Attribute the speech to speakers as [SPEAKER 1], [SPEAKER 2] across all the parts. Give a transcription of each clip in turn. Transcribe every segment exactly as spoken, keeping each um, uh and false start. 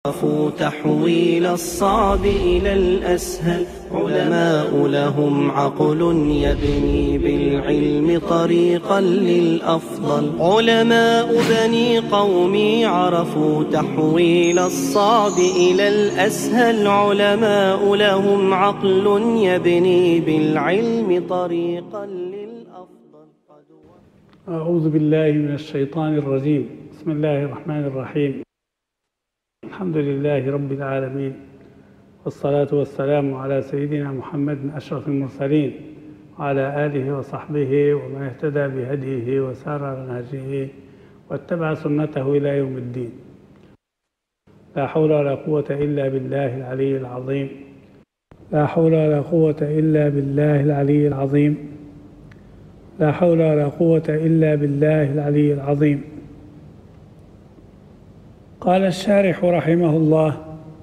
[SPEAKER 1] عرفوا تحويل الصعب إلى الأسهل. علماء لهم عقل يبني بالعلم طريقا للأفضل. علماء بني قومي عرفوا تحويل الصعب إلى الأسهل. علماء لهم عقل يبني بالعلم طريقا للأفضل.
[SPEAKER 2] أعوذ بالله من الشيطان الرجيم. بسم الله الرحمن الرحيم. الحمد لله رب العالمين، والصلاة والسلام على سيدنا محمد أشرف المرسلين وعلى آله وصحبه ومن اهتدى بهديه وسار على نهجه واتبع سنته إلى يوم الدين. لا حول ولا قوة إلا بالله العلي العظيم. لا حول ولا قوة إلا بالله العلي العظيم. لا حول ولا قوة إلا بالله العلي العظيم. قال الشارح رحمه الله: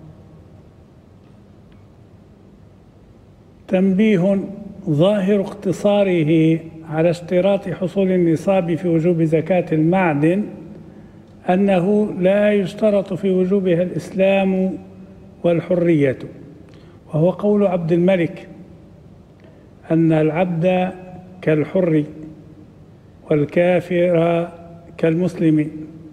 [SPEAKER 2] تنبيه ظاهر اقتصاره على اشتراط حصول النصاب في وجوب زكاة المعدن أنه لا يشترط في وجوبها الإسلام والحرية، وهو قول عبد الملك أن العبد كالحر والكافر كالمسلم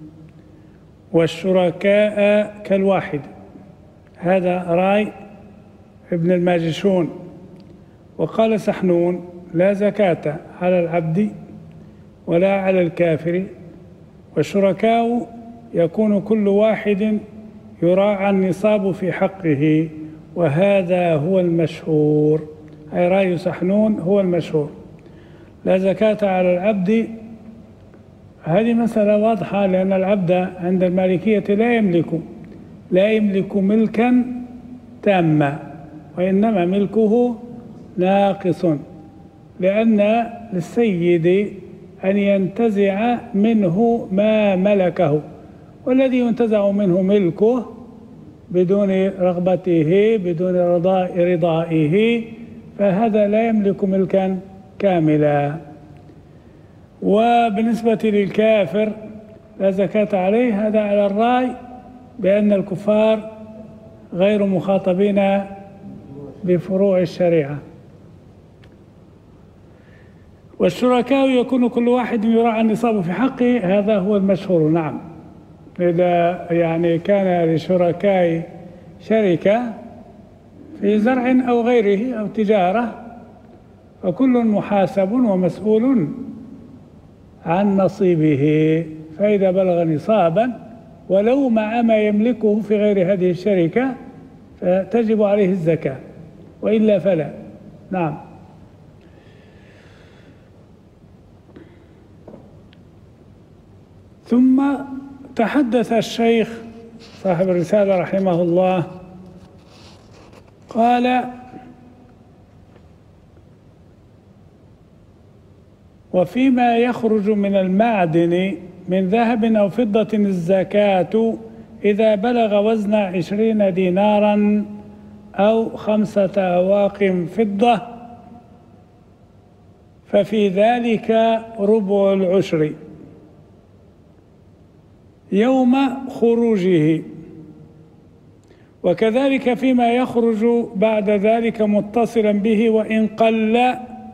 [SPEAKER 2] والشركاء كالواحد. هذا رأي ابن الماجشون. وقال سحنون: لا زكاة على العبد ولا على الكافر، والشركاء يكون كل واحد يراعى النصاب في حقه، وهذا هو المشهور. أي رأي سحنون هو المشهور. لا زكاة على العبد، هذه مسألة واضحة، لأن العبد عند المالكية لا يملك لا يملك ملكا تاما، وإنما ملكه ناقص، لأن للسيد أن ينتزع منه ما ملكه، والذي ينتزع منه ملكه بدون رغبته بدون رضائه فهذا لا يملك ملكا كاملا. وبالنسبة للكافر لا زكاة عليه، هذا على الرأي بأن الكفار غير مخاطبين بفروع الشريعة. والشركاء يكون كل واحد يراعى النصاب في حقه، هذا هو المشهور. نعم، إذا يعني كان لشركاء شركة في زرع أو غيره أو تجارة فكل محاسب ومسؤول عن نصيبه، فإذا بلغ نصابا ولو مع ما يملكه في غير هذه الشركة فتجب عليه الزكاة، وإلا فلا. نعم. ثم تحدث الشيخ صاحب الرسالة رحمه الله، قال: وفيما يخرج من المعدن من ذهب أو فضة الزكاة إذا بلغ وزن عشرين دينارا أو خمسة أواق فضة، ففي ذلك ربع العشر يوم خروجه، وكذلك فيما يخرج بعد ذلك متصلا به وإن قل،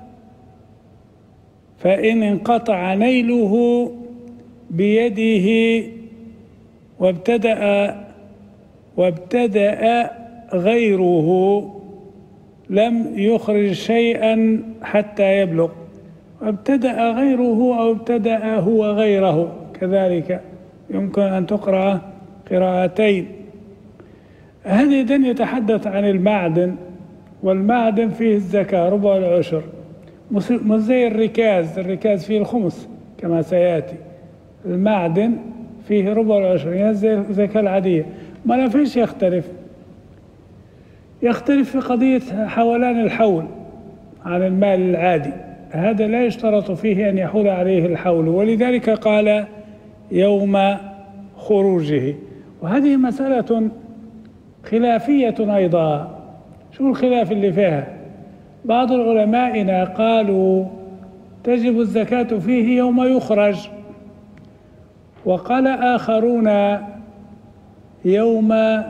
[SPEAKER 2] فإن انقطع نيله بيده وابتدأ وابتدأ غيره لم يخرج شيئا حتى يبلغ. وابتدأ غيره أو ابتدأ هو غيره، كذلك يمكن أن تقرأ قراءتين. هذه إذن يتحدث عن المعدن، والمعدن فيه الزكاة ربع العشر، مش زي الركاز. الركاز فيه الخمس كما سيأتي. المعدن فيه ربع العشر، يعني زي الزكاة العادية. ما لا فيش يختلف يختلف في قضية حولان الحول عن المال العادي، هذا لا يشترط فيه أن يحول عليه الحول، ولذلك قال يوم خروجه. وهذه مسألة خلافية أيضا. شو الخلاف اللي فيها؟ بعض العلماء قالوا تجب الزكاة فيه يوم يخرج، وقال آخرون يوم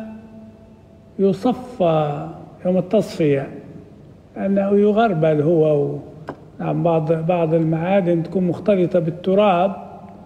[SPEAKER 2] يصفى، يوم التصفية، أنه يغربل هو. نعم، بعض بعض المعادن تكون مختلطة بالتراب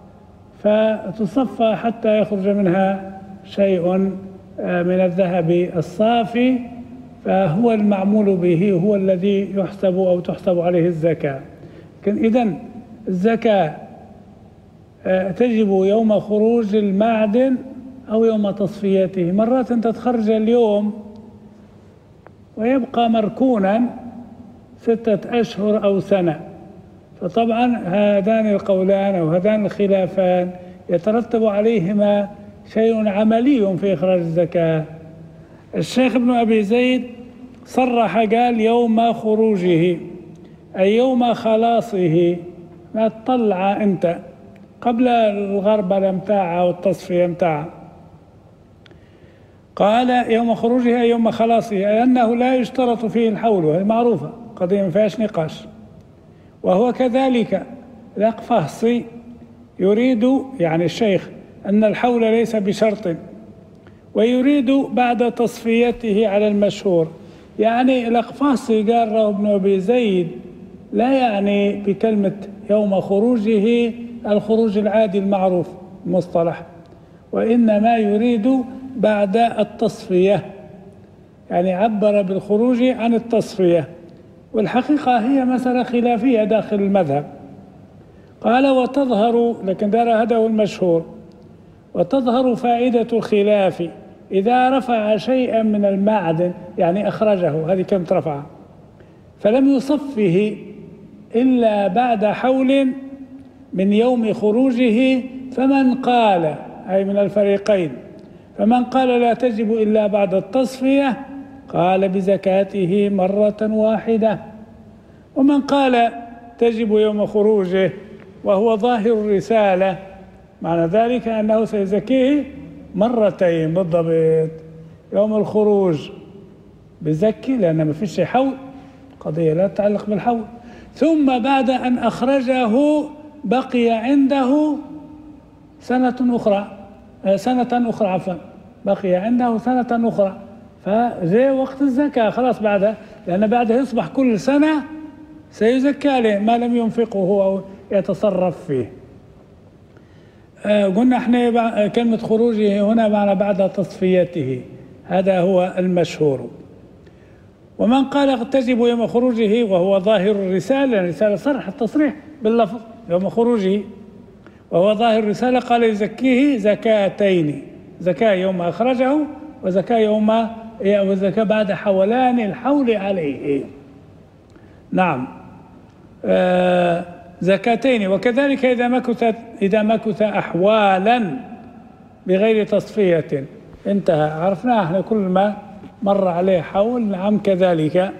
[SPEAKER 2] فتصفى حتى يخرج منها شيء من الذهب الصافي، فهو المعمول به، هو الذي يحسب أو تحسب عليه الزكاة. لكن إذن الزكاة تجب يوم خروج المعدن أو يوم تصفيته. مرات أنت تخرج اليوم ويبقى مركونا ستة أشهر أو سنة، فطبعا هذان القولان أو هذان الخلافان يترتب عليهما شيء عملي في إخراج الزكاة. الشيخ ابن أبي زيد صرح قال يوم خروجه، أي يوم خلاصه، ما تطلع أنت قبل الغربلة متاعها والتصفية متاعها. قال يوم خروجه أي يوم خلاصه، أي أنه لا يشترط فيه الحول، وهي معروفة قضية ما فيهاش نقاش. وهو كذلك الأقفاصي يريد، يعني الشيخ، أن الحول ليس بشرط، ويريد بعد تصفيته على المشهور. يعني الأقفاصي قال له ابن أبي زيد لا يعني بكلمة يوم خروجه الخروج العادي المعروف المصطلح، وإنما يريد بعد التصفية، يعني عبر بالخروج عن التصفية. والحقيقة هي مسألة خلافية داخل المذهب. قال وتظهر، لكن دار هذا هو المشهور، وتظهر فائدة الخلاف إذا رفع شيئا من المعدن، يعني أخرجه، هذه كم رفع، فلم يصفه إلا بعد حول من يوم خروجه، فمن قال، أي من الفريقين، فمن قال لا تجب إلا بعد التصفية قال بزكاته مرة واحدة، ومن قال تجب يوم خروجه وهو ظاهر الرسالة، معنى ذلك أنه سيزكيه مرتين بالضبط. يوم الخروج بزكي لأن ما فيش حول، قضية لا تتعلق بالحول، ثم بعد أن أخرجه بقي عنده سنة أخرى، سنة أخرى عفوا بقي عنده سنة أخرى، فجاء وقت الزكاة خلاص بعدها، لأن بعدها يصبح كل سنة سيزكى عليه ما لم ينفقه أو يتصرف فيه. آه قلنا احنا كلمة خروجه هنا معنى بعد تصفيته، هذا هو المشهور. ومن قال تجب يوم خروجه وهو ظاهر الرسالة، الرسالة صرح التصريح باللفظ يوم خروجه وهو ظاهر الرسالة، قال يزكيه زكاتين، زكاة يوم أخرجه وزكاة يوم وزكاة بعد حولان الحول عليه. نعم، آه زكاتين. وكذلك إذا مكثت إذا مكث أحوالا بغير تصفية انتهى، عرفناه احنا كل ما مر عليه حول. نعم كذلك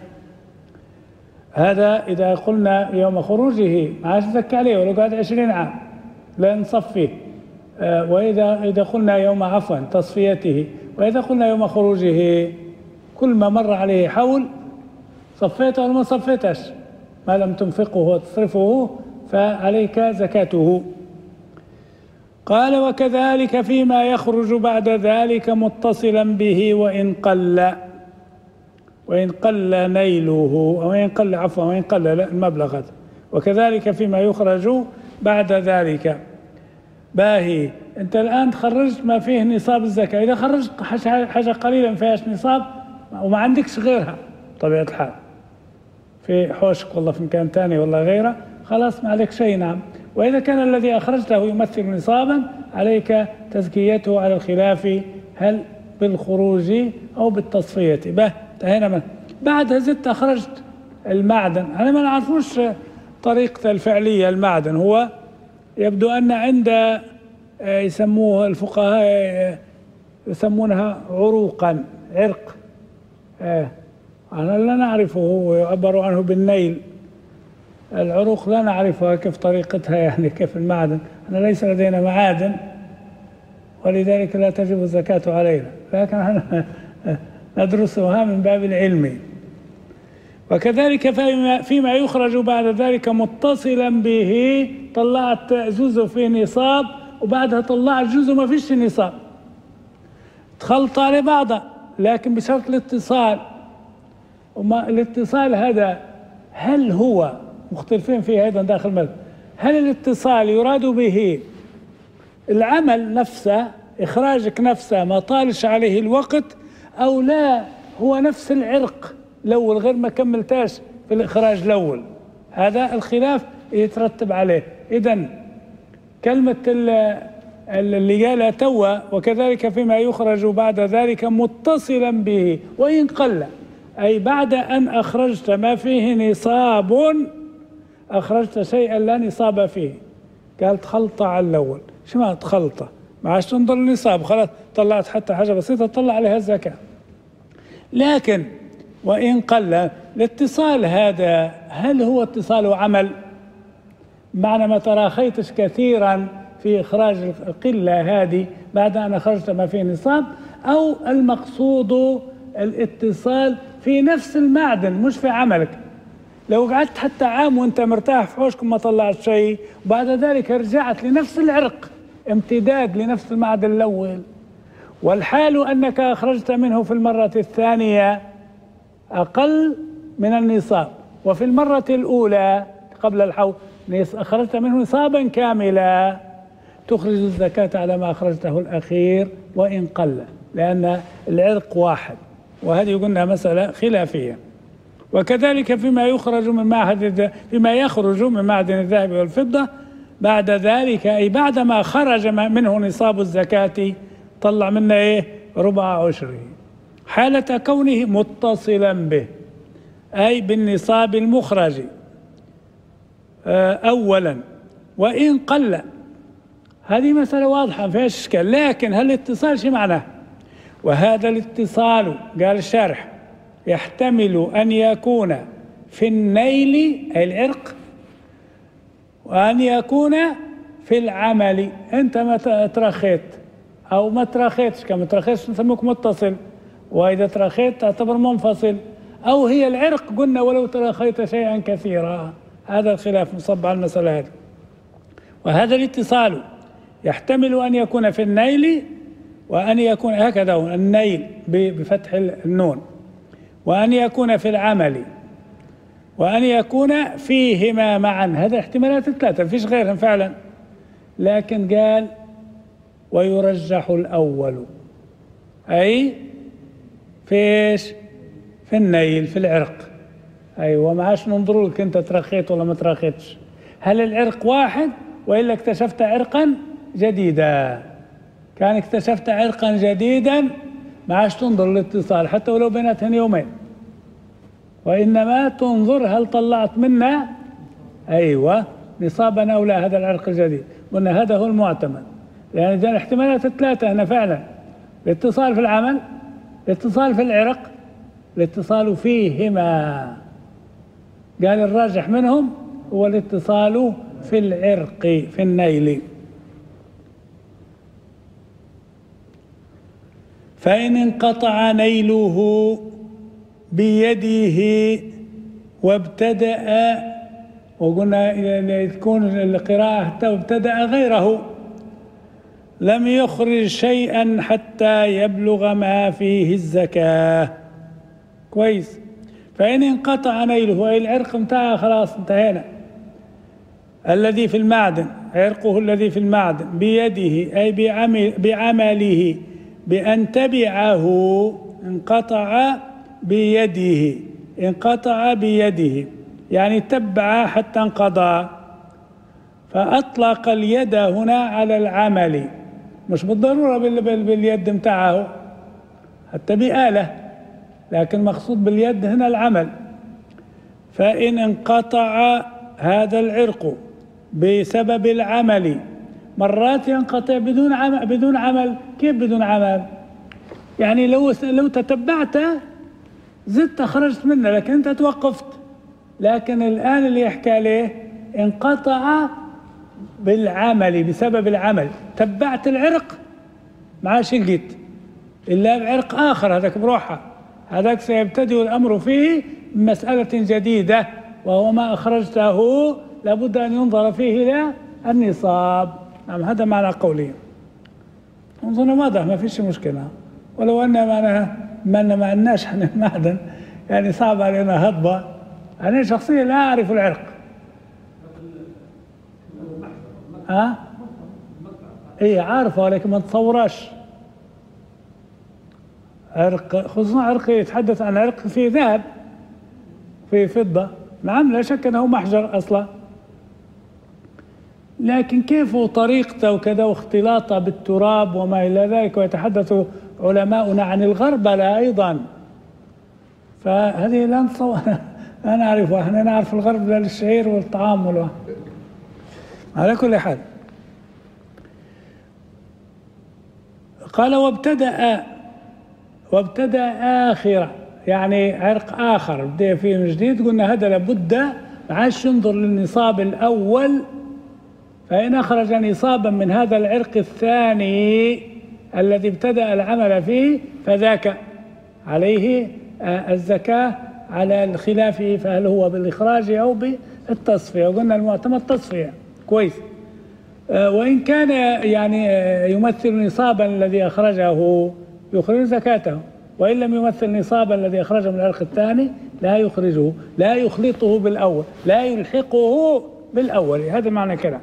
[SPEAKER 2] هذا إذا قلنا يوم خروجه ما عادش زكى عليه ولو قعد عشرين عام لا نصفيه. آه وإذا إذا قلنا يوم عفوا تصفيته، وإذا قلنا يوم خروجه كل ما مر عليه حول صفيته ولا ما صفيتش، ما لم تنفقه وتصرفه فعليك زكاته. قال وكذلك فيما يخرج بعد ذلك متصلا به وإن قل، وإن قل نيله، أو إن قل عفوا وإن قل المبلغ هذا. وكذلك فيما يخرج بعد ذلك. باهي أنت الآن خرجت ما فيه نصاب الزكاة، إذا خرجت حاجة قليلة ما فيهاش نصاب وما عندكش غيرها طبيعة الحال، في حوشك والله في مكان ثاني والله غيره، خلاص ما عليك شيء. نعم. وإذا كان الذي أخرجته يمثل نصابا عليك تزكيته على الخلاف هل بالخروج أو بالتصفية. به انتهينا من بعدها زدت أخرجت المعدن، أنا ما نعرفوش طريقة الفعلية. المعدن هو يبدو أن عند يسموه الفقهاء يسمونها عروقا، عرق، أنا لا نعرفه، ويعبر عنه بالنيل. العروق لا نعرفها كيف طريقتها، يعني كيف المعدن، أنا ليس لدينا معادن ولذلك لا تجب الزكاة علينا، لكن ندرسها من باب العلم. وكذلك فيما يخرج بعد ذلك متصلا به، طلعت جزء فيه نصاب وبعدها طلعت جزء ما فيش نصاب، تخلط على بعضها لكن بشرط الاتصال. وما الاتصال هذا هل هو مختلفين فيه أيضا داخل المذهب، هل الاتصال يراد به العمل نفسه، إخراجك نفسه ما طالش عليه الوقت، أو لا هو نفس العرق الأول غير ما كملتاش في الإخراج الأول؟ هذا الخلاف يترتب عليه. إذن كلمة اللي قالها توا وكذلك فيما يخرج بعد ذلك متصلا به وإن قل، أي بعد أن أخرجت ما فيه نصاب أخرجت شيئا لا نصاب فيه. قال تخلط على الأول. شو معنى تخلطه؟ ما عادش تنظر النصاب، خلاص طلعت حتى حاجة بسيطة تطلع عليها الزكاة. لكن وإن قل الاتصال هذا هل هو اتصال عمل؟ معنى ما تراخيتش كثيرا في إخراج القلة هذه بعد أن أخرجت ما فيه نصاب، أو المقصود الاتصال في نفس المعدن مش في عملك. لو قعدت حتى عام وانت مرتاح في حوشك ما طلعت شيء وبعد ذلك رجعت لنفس العرق، امتداد لنفس المعدن الأول، والحال أنك أخرجت منه في المرة الثانية أقل من النصاب، وفي المرة الأولى قبل الحول أخرجت منه نصابا كاملا، تخرج الزكاة على ما أخرجته الأخير وإن قل، لأن العرق واحد. وهذه قلنا مسألة خلافية. وكذلك فيما يخرج من معهد فيما يخرج من معدن الذهب والفضة بعد ذلك، أي بعدما خرج منه نصاب الزكاة طلع منه إيه؟ ربع عشره حالة كونه متصلا به، أي بالنصاب المخرج أولا وإن قل. هذه مسألة واضحة ما فيهاش إشكال. لكن هل الاتصال شو معناه؟ وهذا الاتصال قال الشارح يحتمل أن يكون في النيل أي العرق، وأن يكون في العمل. أنت ما ترخيت أو ما ترخيتش، كما ترخيتش نسموك متصل، وإذا ترخيت تعتبر منفصل. أو هي العرق قلنا ولو ترخيت شيئا كثيرا. هذا الخلاف مصب على المسألة هذه. وهذا الاتصال يحتمل أن يكون في النيل وأن يكون هكذا النيل بفتح النون، وأن يكون في العمل، وأن يكون فيهما معا. هذا احتمالات الثلاثة فيش غيرهم فعلا. لكن قال ويرجح الأول، أي فيش في النيل في العرق. أيوة ما عادش ننظروا لك أنت ترخيت ولا ما ترخيتش، هل العرق واحد وإلا اكتشفت عرقا جديدا؟ كان اكتشفت عرقا جديدا ما عادش تنظر للاتصال حتى ولو بيناتهن يومين، وإنما تنظر هل طلعت منا أيوة نصابا أو لا هذا العرق الجديد. قلنا هذا هو المعتمد، لأن إذا الاحتمالات الثلاثة هنا فعلا الاتصال في العمل، الاتصال في العرق، الاتصال فيهما. قال الراجح منهم هو الاتصال في العرق في النيل. فإن انقطع نيله بيده وابتدأ، وقلنا تكون القراءة حتى وابتدأ غيره، لم يخرج شيئا حتى يبلغ ما فيه الزكاة. كويس. فإن انقطع نيله أي العرق متاعه خلاص انتهينا، الذي في المعدن عرقه الذي في المعدن بيده أي بعمل بعمله بأن تبعه، انقطع بيده، انقطع بيده يعني تبع حتى انقضى. فأطلق اليد هنا على العمل، مش بالضرورة باليد متاعه حتى بآلة، لكن مقصود باليد هنا العمل. فإن انقطع هذا العرق بسبب العمل، مرات ينقطع بدون عمل. بدون عمل كيف بدون عمل؟ يعني لو لو تتبعت زدت خرجت منه لكن انت توقفت. لكن الآن اللي يحكي عليه انقطع بالعمل بسبب العمل، تبعت العرق ما عادش لقيت إلا بعرق آخر هذاك بروحه، هذاك سيبتدئ الأمر فيه مسألة جديدة، وهو ما أخرجته لابد أن ينظر فيه إلى النصاب. نعم هذا معنى قولي. أظن واضح ما فيش مشكلة. ولو أن ما ما ما عندناش احنا المعدن يعني صعب علينا هضبة. أنا شخصيا لا أعرف العرق. ها؟ إيه عارفه ولكن ما تصوراش عرق، خصوصا عرق يتحدث عن عرق في ذهب في فضة. نعم لا شك أنه محجر أصلا، لكن كيف طريقته وكذا واختلاطه بالتراب وما إلى ذلك. ويتحدث علماؤنا عن الغربلة أيضا، فهذه لا نتصور لا نعرفها. احنا نعرف الغربلة للشعير والطعام والو. على كل حال قال وابتدأ وابتدأ آخرة، يعني عرق آخر بدأ فيه من جديد. قلنا هذا لابد عاش ينظر للنصاب الأول، فإن أخرج نصابا من هذا العرق الثاني الذي ابتدأ العمل فيه فذاك عليه الزكاة على الخلاف فهل هو بالإخراج أو بالتصفية. وقلنا المعتمد تصفية كويس، وإن كان يعني يمثل نصابا الذي أخرجه يخرج زكاته، وإن لم يمثل نصابا الذي أخرجه من العرق الثاني لا يخرجه، لا يخلطه بالأول، لا يلحقه بالأول. هذا معنى كلام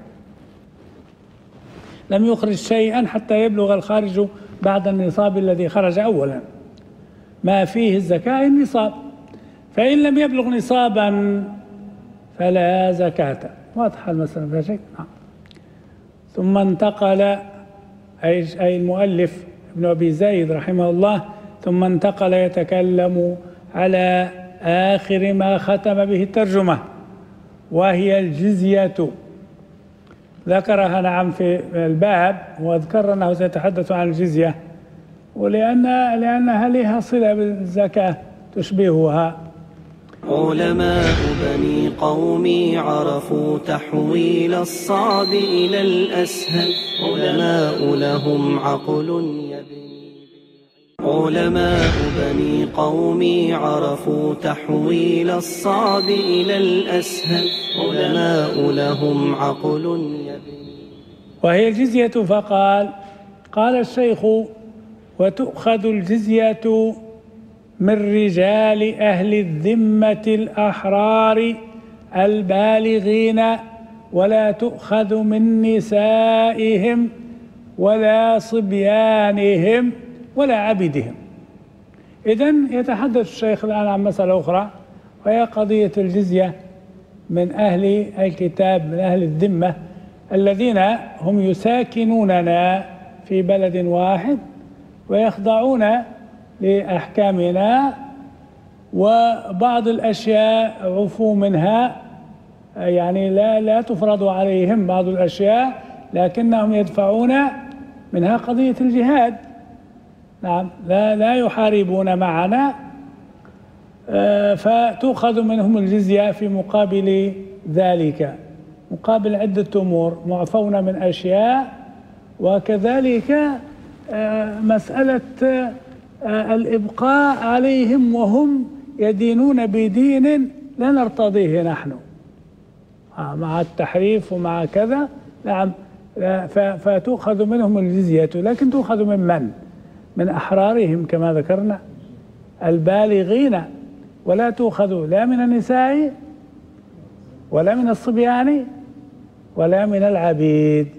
[SPEAKER 2] لم يخرج شيئا حتى يبلغ الخارج بعد النصاب الذي خرج أولا ما فيه الزكاة النصاب، فإن لم يبلغ نصابا فلا زكاة. واضحة المسألة فيها شيء؟ نعم. ثم انتقل أي المؤلف ابن أبي زيد رحمه الله، ثم انتقل يتكلم على آخر ما ختم به الترجمة وهي الجزية. ذكرها نعم في الباب، وذكر أنه سيتحدث عن الجزية ولأن لأنها لها صلة بالزكاة تشبهها.
[SPEAKER 1] علماء بني قومي عرفوا تحويل الصعب إلى الأسهل، علماء لهم عقل يبني علماء بني قومي عرفوا تحويل الصعب إلى الأسهل، علماء لهم عقل يبني.
[SPEAKER 2] وهي الجزية فقال قال الشيخ وتؤخذ الجزية من رجال أهل الذمة الأحرار البالغين، ولا تؤخذ من نسائهم ولا صبيانهم ولا عبيدهم. إذن يتحدث الشيخ الآن عن مسألة أخرى، وهي قضية الجزية من أهل الكتاب، من أهل الذمة الذين هم يساكنوننا في بلد واحد ويخضعون لأحكامنا، وبعض الأشياء عفوا منها، يعني لا لا تفرض عليهم بعض الأشياء لكنهم يدفعون منها قضية الجهاد. نعم لا لا يحاربون معنا، فتؤخذ منهم الجزية في مقابل ذلك، مقابل عدة أمور، معفون من أشياء، وكذلك مسألة الإبقاء عليهم وهم يدينون بدين لا نرتضيه نحن مع التحريف ومع كذا. نعم فتؤخذ منهم الجزية، لكن تؤخذ من من؟ من أحرارهم كما ذكرنا البالغين، ولا تؤخذ لا من النساء ولا من الصبيان ولا من العبيد.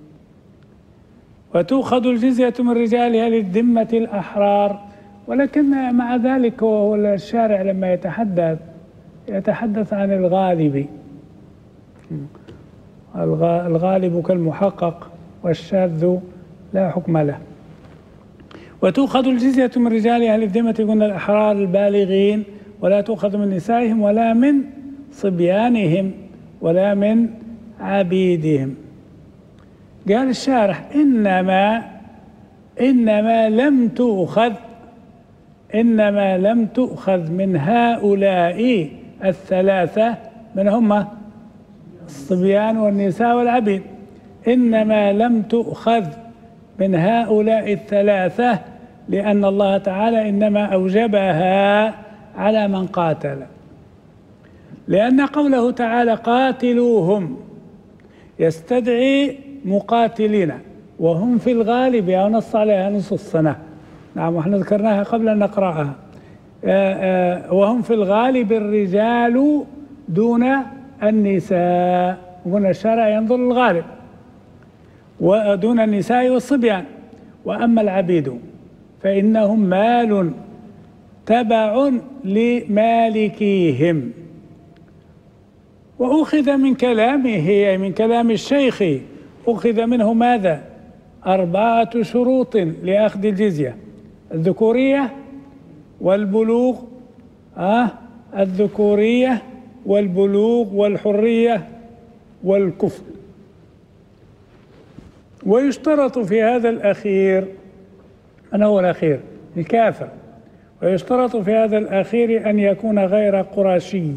[SPEAKER 2] وتؤخذ الجزية من رجال أهل الذمة الأحرار، ولكن مع ذلك هو الشارع لما يتحدث يتحدث عن الغالب، الغالب كالمحقق والشاذ لا حكم له. وتؤخذ الجزية من رجال أهل الذمة قلنا الأحرار البالغين، ولا تؤخذ من نسائهم ولا من صبيانهم ولا من عبيدهم. قال الشارح إنما إنما لم تؤخذ إنما لم تؤخذ من هؤلاء الثلاثة، من هم الصبيان والنساء والعبيد، إنما لم تؤخذ من هؤلاء الثلاثة لأن الله تعالى إنما أوجبها على من قاتل، لأن قوله تعالى قاتلوهم يستدعي مقاتلين، وهم في الغالب ينص عليها نص السنة نعم، وإحنا ذكرناها قبل أن نقرأها. وهم في الغالب الرجال دون النساء، وهنا الشرع ينظر للغالب، ودون النساء والصبيان. وأما العبيد فإنهم مال تبع لمالكيهم. وأخذ من كلامه، من كلام الشيخ، أخذ منه ماذا؟ أربعة شروط لأخذ الجزية: الذكورية والبلوغ، آه الذكورية والبلوغ والحرية والكفر. ويشترط في هذا الأخير، من هو الأخير؟ الكافر. ويشترط في هذا الأخير أن يكون غير قرشي،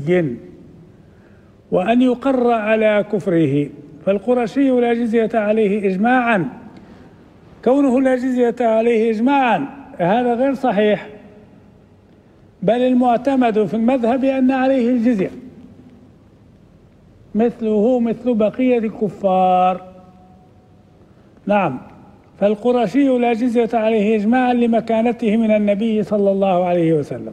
[SPEAKER 2] وأن يقر على كفره. فالقرشي لا جزية عليه إجماعا، كونه لا جزية عليه إجماعا هذا غير صحيح، بل المعتمد في المذهب أن عليه الجزية مثله مثل بقية الكفار. نعم، فالقرشي لا جزية عليه إجماعا لمكانته من النبي صلى الله عليه وسلم.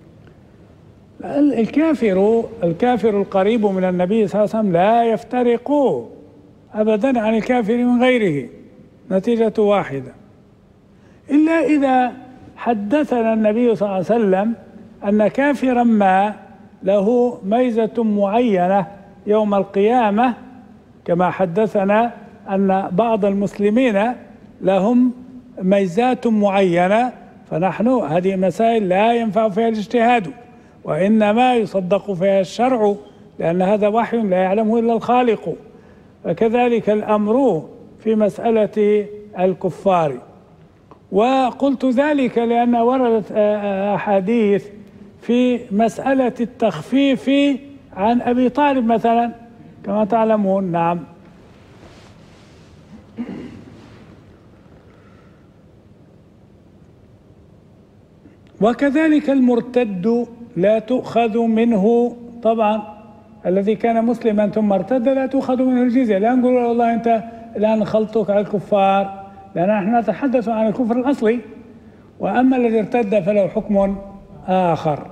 [SPEAKER 2] الكافر الكافر القريب من النبي صلى الله عليه وسلم لا يفترق أبدا عن الكافر من غيره، نتيجة واحدة، إلا إذا حدثنا النبي صلى الله عليه وسلم أن كافرا ما له ميزة معينة يوم القيامة، كما حدثنا أن بعض المسلمين لهم ميزات معينة، فنحن هذه مسائل لا ينفع فيها الاجتهاد، وإنما يصدق فيها الشرع، لأن هذا وحي لا يعلمه إلا الخالق. فكذلك الأمر في مسألة الكفار. وقلت ذلك لأن وردت أحاديث في مسألة التخفيف عن أبي طالب مثلا كما تعلمون. نعم. وكذلك المرتد لا تؤخذ منه، طبعا الذي كان مسلما ثم ارتد لا تؤخذ منه الجزية، لا نقول والله أنت الآن خلطك على الكفار، لأن نحن نتحدث عن الكفر الأصلي، وأما الذي ارتد فله حكم آخر.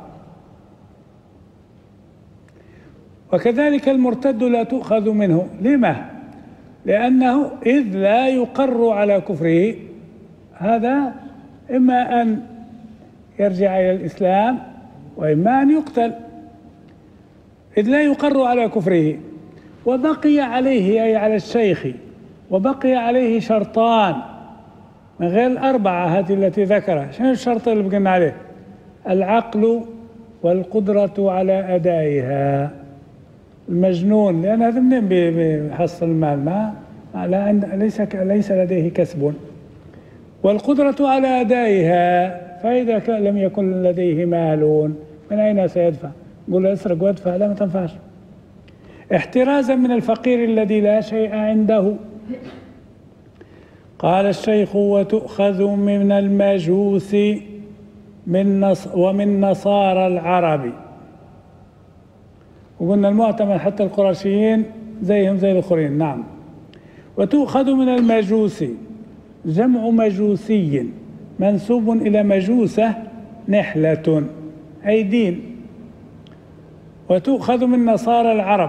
[SPEAKER 2] وكذلك المرتد لا تؤخذ منه، لما؟ لأنه إذ لا يقر على كفره، هذا إما أن يرجع إلى الإسلام وإما أن يقتل، إذ لا يقر على كفره. وبقي عليه أي على الشيخ وبقي عليه شرطان من غير الأربعة هذه التي ذكرها. شنو الشرط اللي بقينا عليه؟ العقل والقدرة على أدائها. المجنون لأن هذا منين بيحصل المال؟ ما لا عند ليس ليس لديه كسب. والقدرة على أدائها، فإذا لم يكن لديه مال من أين سيدفع؟ نقول اسرق وادفع؟ لا، ما تنفعش. احترازا من الفقير الذي لا شيء عنده. قال الشيخ: وتؤخذ من المجوس من نص ومن نصارى العرب. وقلنا المعتمد حتى القرشيين زيهم زي الآخرين. نعم. وتؤخذ من المجوس، جمع مجوسي منسوب إلى مجوسة نحلة أي دين. وتؤخذ من نصارى العرب،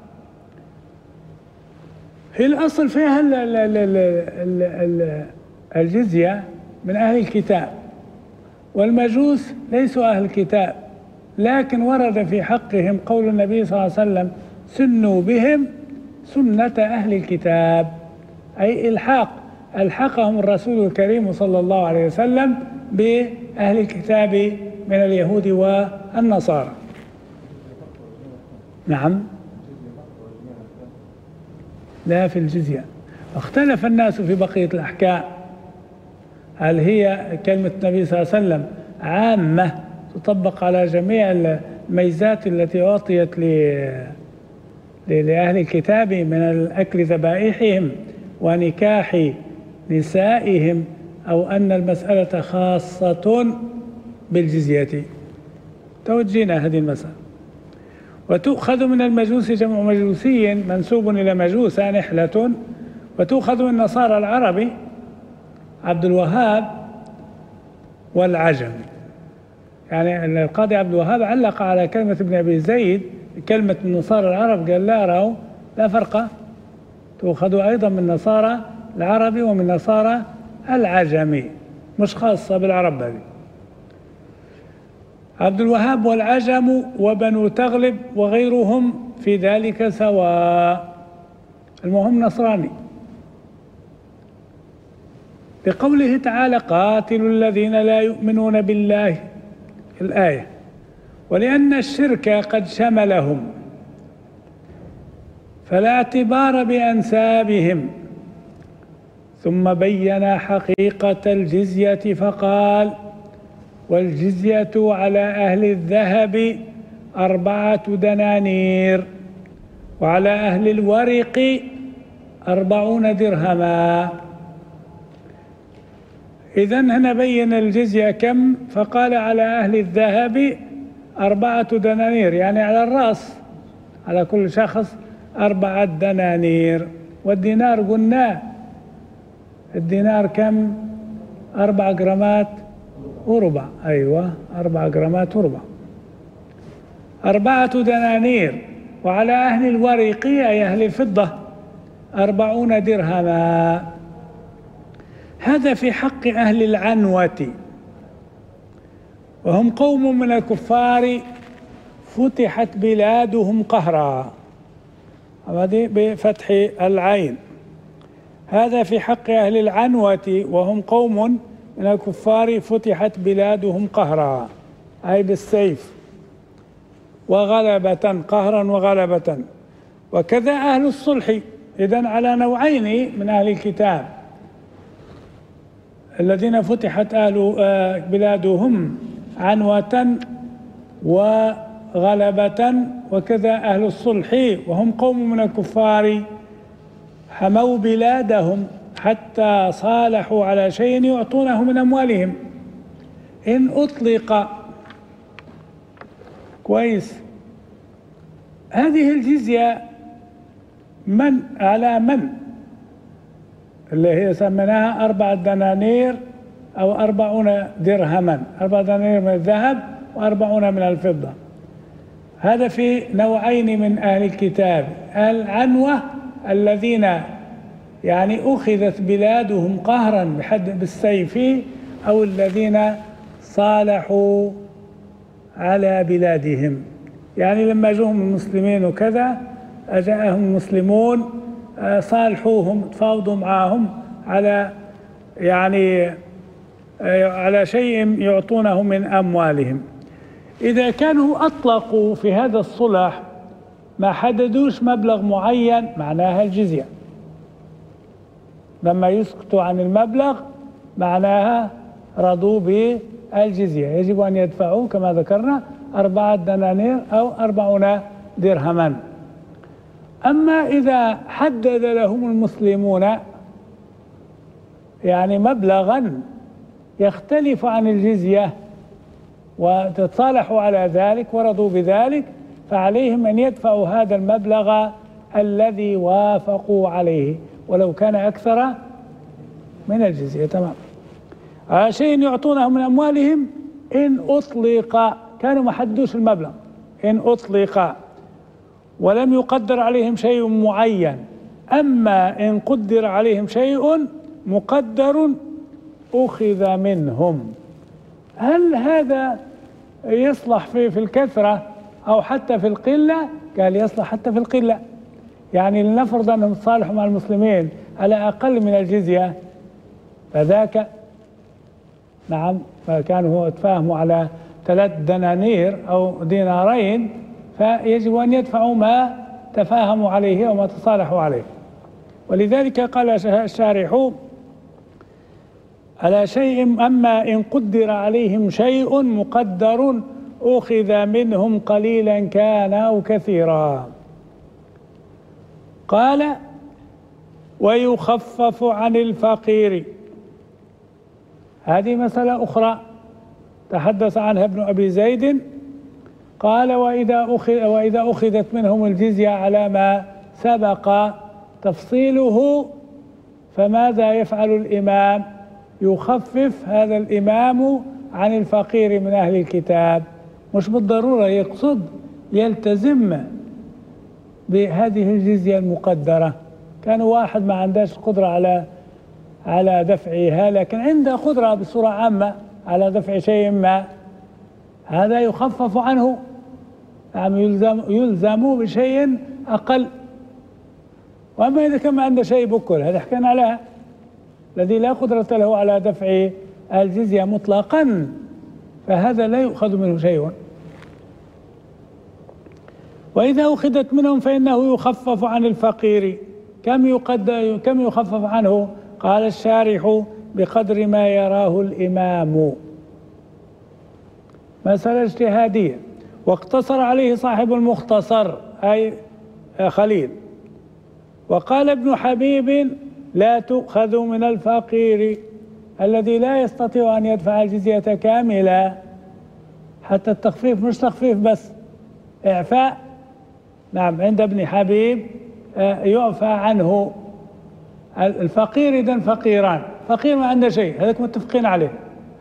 [SPEAKER 2] هي الأصل فيها ال ال ال ال ال الجزية من أهل الكتاب، والمجوس ليسوا أهل الكتاب، لكن ورد في حقهم قول النبي صلى الله عليه وسلم: سنوا بهم سنة أهل الكتاب، أي إلحاق ألحقهم الرسول الكريم صلى الله عليه وسلم بأهل الكتاب من اليهود والنصارى. نعم. لا، في الجزية اختلف الناس في بقية الأحكام، هل هي كلمة النبي صلى الله عليه وسلم عامة تطبق على جميع الميزات التي أعطيت لأهل الكتاب من أكل ذبائحهم ونكاح نسائهم، أو أن المسألة خاصة بالجزية؟ توجينا هذه المسألة. وتؤخذ من المجوس، جمع مجوسي منسوب إلى مجوس نحلة. وتؤخذ من نصارى العرب، عبد الوهاب والعجم. يعني القاضي عبد الوهاب علق على كلمة ابن أبي زيد كلمة من نصارى العرب، قال لا أراه لا فرق، تؤخذ أيضا من نصارى العرب ومن نصارى العجم، مش خاصة بالعرب هذه. عبد الوهاب والعجم وبنو تغلب وغيرهم في ذلك سواء، المهم نصراني. بقوله تعالى قاتلوا الذين لا يؤمنون بالله الآية، ولأن الشرك قد شملهم فلا اعتبار بأنسابهم، ثم بين حقيقة الجزية فقال والجزية على أهل الذهب أربعة دنانير وعلى أهل الورق أربعون درهما. إذن هنا بين الجزية كم؟ فقال على أهل الذهب أربعة دنانير، يعني على الرأس على كل شخص أربعة دنانير. والدينار قلنا الدينار كم؟ أربع جرامات وربع، أيوة أربع جرامات وربع، أربعة دنانير. وعلى أهل الورق أي أهل الفضة أربعون درهما. هذا في حق أهل العنوة، وهم قوم من الكفار فتحت بلادهم قهرا، هذه بفتح العين. هذا في حق أهل العنوة وهم قوم من الكفار فتحت بلادهم قهرا، أي بالسيف، وغلبة، قهرا وغلبة. وكذا أهل الصلح، إذن على نوعين من أهل الكتاب، الذين فتحت أهل بلادهم عنوة وغلبة، وكذا أهل الصلح وهم قوم من الكفار حموا بلادهم حتى صالحوا على شيء يعطونه من أموالهم إن أطلق. كويس. هذه الجزية من على من؟ اللي هي سميناها أربعة دنانير أو أربعون درهما، أربعة دنانير من الذهب وأربعون من الفضة. هذا في نوعين من أهل الكتاب، العنوة الذين يعني أخذت بلادهم قهرا بحد بالسيف، أو الذين صالحوا على بلادهم، يعني لما جاءهم المسلمين وكذا جاءهم المسلمون صالحوهم، تفاوضوا معهم على يعني على شيء يعطونه من أموالهم. إذا كانوا أطلقوا في هذا الصلح ما حددوش مبلغ معين معناها الجزية، لما يسكتوا عن المبلغ معناها رضوا بالجزية، يجب أن يدفعوا كما ذكرنا أربعة دنانير أو أربعون درهما. أما إذا حدد لهم المسلمون يعني مبلغا يختلف عن الجزية وتصالحوا على ذلك ورضوا بذلك، فعليهم أن يدفعوا هذا المبلغ الذي وافقوا عليه ولو كان أكثر من الجزية. تمام. آه شيء يعطونه من أموالهم إن أطلق، كانوا ما حدوش المبلغ، إن أطلق ولم يقدر عليهم شيء معين. أما إن قدر عليهم شيء مقدر أخذ منهم. هل هذا يصلح في في الكثرة أو حتى في القلة؟ قال يصلح حتى في القلة. يعني لنفرض أنهم تصالحوا مع المسلمين على أقل من الجزية، فذاك نعم فكانوا تفاهموا على ثلاث دنانير أو دينارين، فيجب أن يدفعوا ما تفاهموا عليه وما تصالحوا عليه. ولذلك قال الشارح على شيء، أما إن قدر عليهم شيء مقدر أخذ منهم قليلا كان أو كثيرا. قال ويخفف عن الفقير. هذه مسألة أخرى تحدث عنها ابن أبي زيد. قال وإذا أخذ وإذا أخذت منهم الجزية على ما سبق تفصيله فماذا يفعل الإمام؟ يخفف هذا الإمام عن الفقير من أهل الكتاب، مش بالضرورة يقصد يلتزم بهذه الجزية المقدرة. كان واحد ما عندهش قدرة على على دفعها، لكن عنده قدرة بصورة عامة على دفع شيء ما، هذا يخفف عنه، يعني يلزم يلزم بشيء أقل. وأما إذا كان ما عنده شيء بكل، هذا حكينا عليها، الذي لا قدرة له على دفع الجزية مطلقا فهذا لا يؤخذ منه شيء. وإذا أخذت منهم فإنه يخفف عن الفقير. كم يقدر كم يخفف عنه؟ قال الشارح: بقدر ما يراه الإمام. مسألة اجتهادية، واقتصر عليه صاحب المختصر أي خليل. وقال ابن حبيب: لا تؤخذ من الفقير الذي لا يستطيع أن يدفع الجزية كاملة. حتى التخفيف مش تخفيف بس، إعفاء. نعم، عند ابن حبيب يعفى عنه الفقير. إذن فقيران: فقير ما عنده شيء، هذاك متفقين عليه،